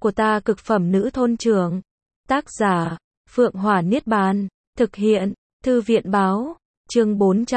của ta cực phẩm nữ thôn trưởng. Tác giả, Phượng Hỏa Niết Bàn. Thực hiện, Thư viện báo. Chương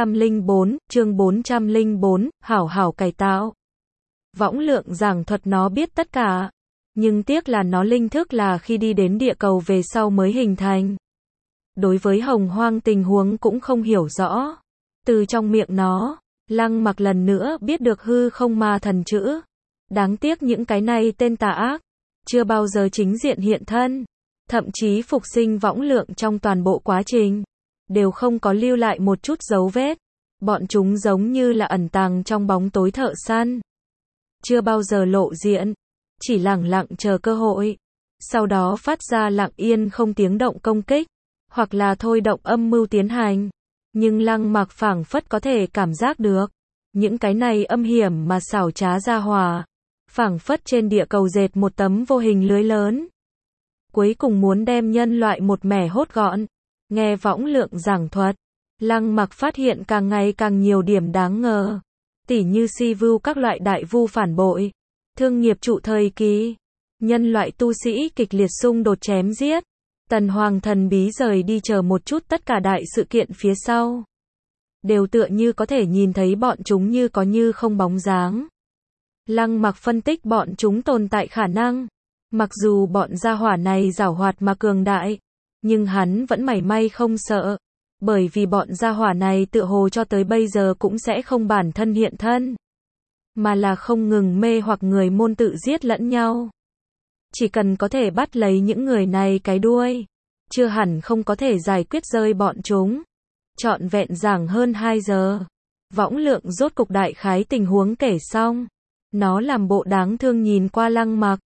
404, hảo hảo cải tạo. Võng Lượng giảng thuật nó biết tất cả. Nhưng tiếc là nó linh thức là khi đi đến địa cầu về sau mới hình thành. Đối với Hồng Hoang tình huống cũng không hiểu rõ. Từ trong miệng nó, Lăng Mặc lần nữa biết được hư không ma thần chữ. Đáng tiếc những cái này tên tà ác, chưa bao giờ chính diện hiện thân. Thậm chí phục sinh Võng Lượng trong toàn bộ quá trình, đều không có lưu lại một chút dấu vết. Bọn chúng giống như là ẩn tàng trong bóng tối thợ săn. Chưa bao giờ lộ diện, chỉ lẳng lặng chờ cơ hội. Sau đó phát ra lặng yên không tiếng động công kích, hoặc là thôi động âm mưu tiến hành. Nhưng Lăng Mặc phảng phất có thể cảm giác được. Những cái này âm hiểm mà xảo trá ra hòa. Phảng phất trên địa cầu dệt một tấm vô hình lưới lớn. Cuối cùng muốn đem nhân loại một mẻ hốt gọn. Nghe Võng Lượng giảng thuật, Lăng Mặc phát hiện càng ngày càng nhiều điểm đáng ngờ. Tỉ như si vu các loại đại vu phản bội, thương nghiệp trụ thời kỳ, nhân loại tu sĩ kịch liệt xung đột chém giết, Tần Hoàng thần bí rời đi chờ một chút, tất cả đại sự kiện phía sau. Đều tựa như có thể nhìn thấy bọn chúng như có như không bóng dáng. Lăng Mặc phân tích bọn chúng tồn tại khả năng. Mặc dù bọn gia hỏa này giảo hoạt mà cường đại, nhưng hắn vẫn mảy may không sợ. Bởi vì bọn gia hỏa này tựa hồ cho tới bây giờ cũng sẽ không bản thân hiện thân, mà là không ngừng mê hoặc người môn tự giết lẫn nhau. Chỉ cần có thể bắt lấy những người này cái đuôi, chưa hẳn không có thể giải quyết rơi bọn chúng. Trọn vẹn giảng hơn 2 giờ. Võng Lượng rốt cục đại khái tình huống kể xong. Nó làm bộ đáng thương nhìn qua Lăng Mặc.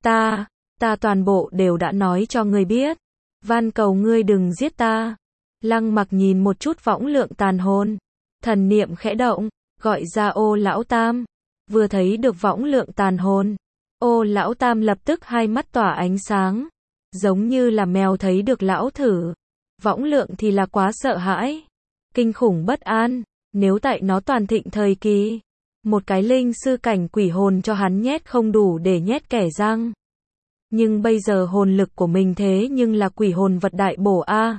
Ta toàn bộ đều đã nói cho ngươi biết. Van cầu ngươi đừng giết ta. Lăng Mặc nhìn một chút Võng Lượng tàn hồn. Thần niệm khẽ động, gọi ra Ô Lão Tam. Vừa thấy được Võng Lượng tàn hồn, Ô Lão Tam lập tức hai mắt tỏa ánh sáng. Giống như là mèo thấy được lão thử. Võng Lượng thì là quá sợ hãi, kinh khủng bất an. Nếu tại nó toàn thịnh thời kỳ, một cái linh sư cảnh quỷ hồn cho hắn nhét không đủ để nhét kẻ răng. Nhưng bây giờ hồn lực của mình thế nhưng là quỷ hồn vật đại bổ a.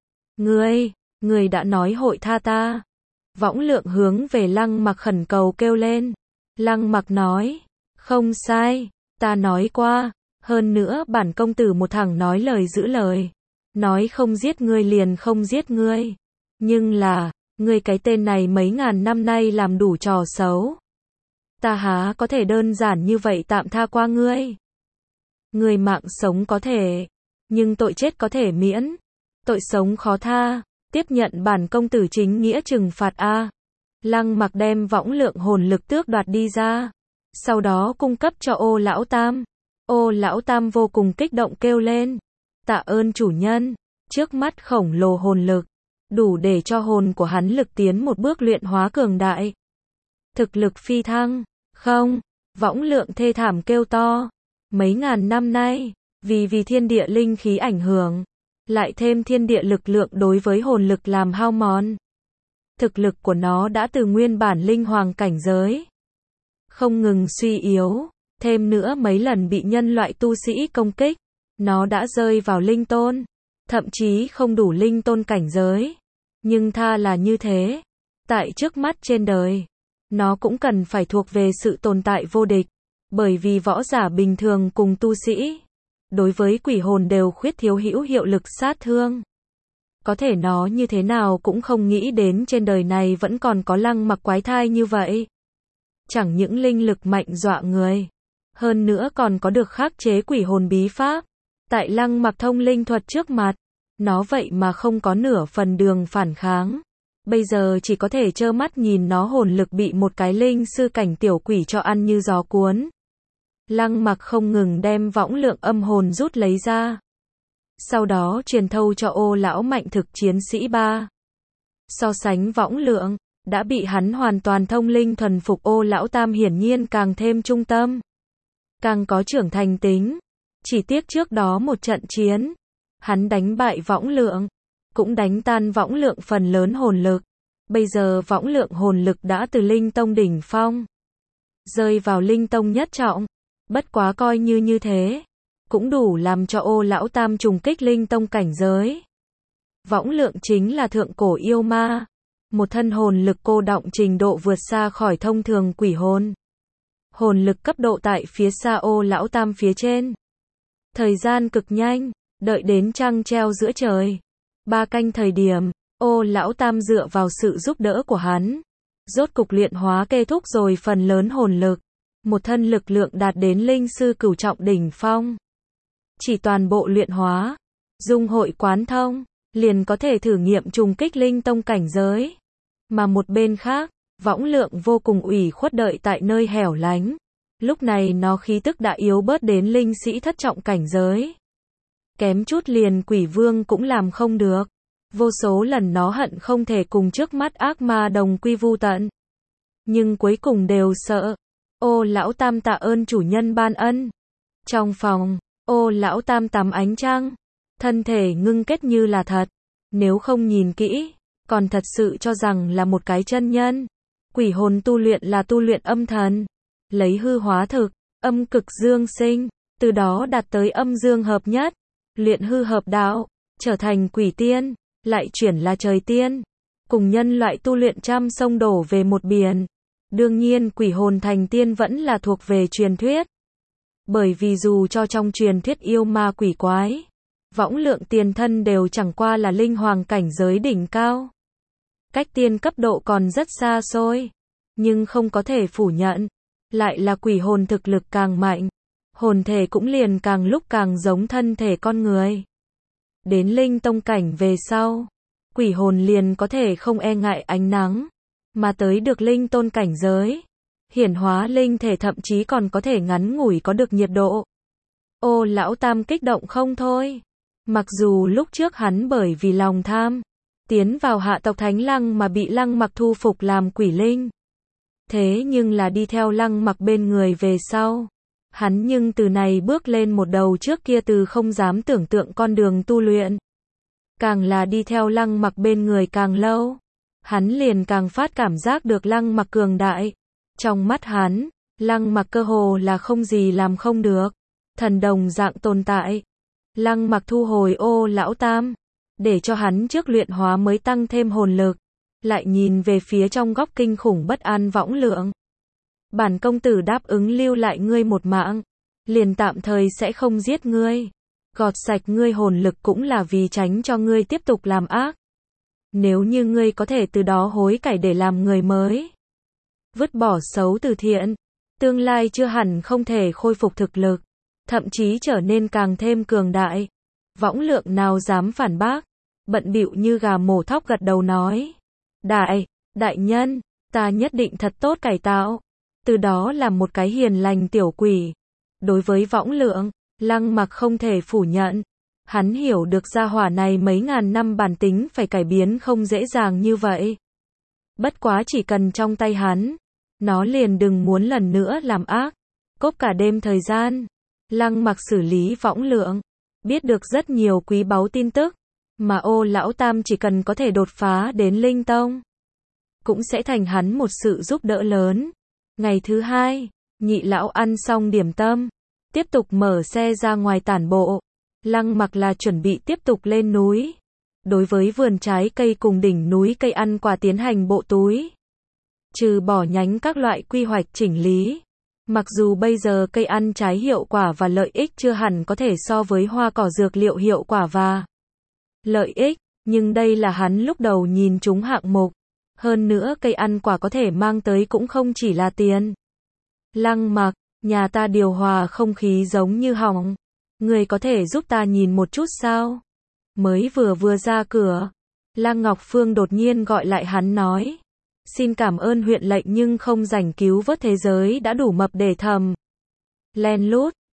Ngươi đã nói hội tha ta. Võng Lượng hướng về Lăng Mặc khẩn cầu kêu lên. Lăng Mặc nói, không sai, ta nói qua. Hơn nữa bản công tử một thằng nói lời giữ lời. Nói không giết ngươi liền không giết ngươi. Nhưng là, ngươi cái tên này mấy ngàn năm nay làm đủ trò xấu. Ta há có thể đơn giản như vậy tạm tha qua ngươi. Ngươi mạng sống có thể, nhưng tội chết có thể miễn. Tội sống khó tha, tiếp nhận bản công tử chính nghĩa trừng phạt a. Lăng Mặc đem Võng Lượng hồn lực tước đoạt đi ra, sau đó cung cấp cho Ô Lão Tam. Ô Lão Tam vô cùng kích động kêu lên, tạ ơn chủ nhân. Trước mắt khổng lồ hồn lực, đủ để cho hồn của hắn lực tiến một bước luyện hóa cường đại. Thực lực phi thăng. Không, Võng Lượng thê thảm kêu to. Mấy ngàn năm nay, vì thiên địa linh khí ảnh hưởng, lại thêm thiên địa lực lượng đối với hồn lực làm hao mòn. Thực lực của nó đã từ nguyên bản linh hoàng cảnh giới, không ngừng suy yếu, thêm nữa mấy lần bị nhân loại tu sĩ công kích, nó đã rơi vào linh tôn, thậm chí không đủ linh tôn cảnh giới. Nhưng tha là như thế, tại trước mắt trên đời, nó cũng cần phải thuộc về sự tồn tại vô địch, bởi vì võ giả bình thường cùng tu sĩ, đối với quỷ hồn đều khuyết thiếu hữu hiệu lực sát thương. Có thể nó như thế nào cũng không nghĩ đến trên đời này vẫn còn có Lăng Mặc quái thai như vậy. Chẳng những linh lực mạnh dọa người, hơn nữa còn có được khắc chế quỷ hồn bí pháp. Tại Lăng Mặc thông linh thuật trước mặt, nó vậy mà không có nửa phần đường phản kháng. Bây giờ chỉ có thể trơ mắt nhìn nó hồn lực bị một cái linh sư cảnh tiểu quỷ cho ăn như gió cuốn. Lăng Mặc không ngừng đem Võng Lượng âm hồn rút lấy ra, sau đó truyền thâu cho Ô Lão mạnh thực chiến sĩ 3. So sánh Võng Lượng, đã bị hắn hoàn toàn thông linh thuần phục Ô Lão Tam hiển nhiên càng thêm trung tâm, càng có trưởng thành tính. Chỉ tiếc trước đó một trận chiến, hắn đánh bại Võng Lượng, cũng đánh tan Võng Lượng phần lớn hồn lực. Bây giờ Võng Lượng hồn lực đã từ linh tông đỉnh phong rơi vào linh tông nhất trọng. Bất quá coi như thế, cũng đủ làm cho Ô Lão Tam trùng kích linh tông cảnh giới. Võng Lượng chính là thượng cổ yêu ma, một thân hồn lực cô đọng trình độ vượt xa khỏi thông thường quỷ hồn. Hồn lực cấp độ tại phía xa Ô Lão Tam phía trên. Thời gian cực nhanh, đợi đến trăng treo giữa trời. 3 canh thời điểm, Ô Lão Tam dựa vào sự giúp đỡ của hắn, rốt cục luyện hóa kết thúc rồi phần lớn hồn lực. Một thân lực lượng đạt đến linh sư cửu trọng đỉnh phong. Chỉ toàn bộ luyện hóa, dung hội quán thông, liền có thể thử nghiệm trùng kích linh tông cảnh giới. Mà một bên khác, Võng Lượng vô cùng ủy khuất đợi tại nơi hẻo lánh. Lúc này nó khí tức đã yếu bớt đến linh sĩ thất trọng cảnh giới. Kém chút liền quỷ vương cũng làm không được. Vô số lần nó hận không thể cùng trước mắt ác ma đồng quy vu tận. Nhưng cuối cùng đều sợ. Ô Lão Tam tạ ơn chủ nhân ban ân. Trong phòng, Ô Lão Tam tắm ánh trăng. Thân thể ngưng kết như là thật. Nếu không nhìn kỹ, còn thật sự cho rằng là một cái chân nhân. Quỷ hồn tu luyện là tu luyện âm thần. Lấy hư hóa thực, âm cực dương sinh, từ đó đạt tới âm dương hợp nhất. Luyện hư hợp đạo, trở thành quỷ tiên, lại chuyển là trời tiên. Cùng nhân loại tu luyện trăm sông đổ về một biển. Đương nhiên quỷ hồn thành tiên vẫn là thuộc về truyền thuyết. Bởi vì dù cho trong truyền thuyết yêu ma quỷ quái, Võng Lượng tiền thân đều chẳng qua là linh hoàng cảnh giới đỉnh cao. Cách tiên cấp độ còn rất xa xôi. Nhưng không có thể phủ nhận. Lại là quỷ hồn thực lực càng mạnh. Hồn thể cũng liền càng lúc càng giống thân thể con người. Đến linh tông cảnh về sau, quỷ hồn liền có thể không e ngại ánh nắng. Mà tới được linh tôn cảnh giới, hiển hóa linh thể thậm chí còn có thể ngắn ngủi có được nhiệt độ. Ô Lão Tam kích động không thôi. Mặc dù lúc trước hắn bởi vì lòng tham, tiến vào hạ tộc Thánh Lăng mà bị Lăng Mặc thu phục làm quỷ linh. Thế nhưng là đi theo Lăng Mặc bên người về sau, hắn nhưng từ này bước lên một đầu trước kia từ không dám tưởng tượng con đường tu luyện. Càng là đi theo Lăng Mặc bên người càng lâu, hắn liền càng phát cảm giác được Lăng Mặc cường đại. Trong mắt hắn, Lăng Mặc cơ hồ là không gì làm không được. Thần đồng dạng tồn tại. Lăng Mặc thu hồi Ô Lão Tam, để cho hắn trước luyện hóa mới tăng thêm hồn lực. Lại nhìn về phía trong góc kinh khủng bất an Võng Lượng. Bản công tử đáp ứng lưu lại ngươi một mạng, liền tạm thời sẽ không giết ngươi. Gọt sạch ngươi hồn lực cũng là vì tránh cho ngươi tiếp tục làm ác. Nếu như ngươi có thể từ đó hối cải để làm người mới, vứt bỏ xấu từ thiện, tương lai chưa hẳn không thể khôi phục thực lực, thậm chí trở nên càng thêm cường đại. Võng Lượng nào dám phản bác, bận bịu như gà mổ thóc gật đầu nói. Đại nhân, ta nhất định thật tốt cải tạo, từ đó làm một cái hiền lành tiểu quỷ. Đối với Võng Lượng, Lăng Mặc không thể phủ nhận. Hắn hiểu được gia hỏa này mấy ngàn năm bản tính phải cải biến không dễ dàng như vậy. Bất quá chỉ cần trong tay hắn, nó liền đừng muốn lần nữa làm ác. Cốp cả đêm thời gian, Lăng Mặc xử lý Võng Lượng, biết được rất nhiều quý báu tin tức, mà Ô Lão Tam chỉ cần có thể đột phá đến linh tông, cũng sẽ thành hắn một sự giúp đỡ lớn. Ngày thứ hai, Nhị lão ăn xong điểm tâm, tiếp tục mở xe ra ngoài tản bộ. Lăng Mặc là chuẩn bị tiếp tục lên núi. Đối với vườn trái cây cùng đỉnh núi cây ăn quả tiến hành bộ túi. Trừ bỏ nhánh các loại quy hoạch chỉnh lý. Mặc dù bây giờ cây ăn trái hiệu quả và lợi ích chưa hẳn có thể so với hoa cỏ dược liệu hiệu quả và lợi ích, nhưng đây là hắn lúc đầu nhìn chúng hạng mục. Hơn nữa cây ăn quả có thể mang tới cũng không chỉ là tiền. Lăng Mặc, nhà ta điều hòa không khí giống như hỏng. Người có thể giúp ta nhìn một chút sao? Mới vừa ra cửa, Lăng Ngọc Phương đột nhiên gọi lại hắn nói. Xin cảm ơn huyện lệnh nhưng không rảnh cứu vớt thế giới đã đủ mập để thầm. Len lút,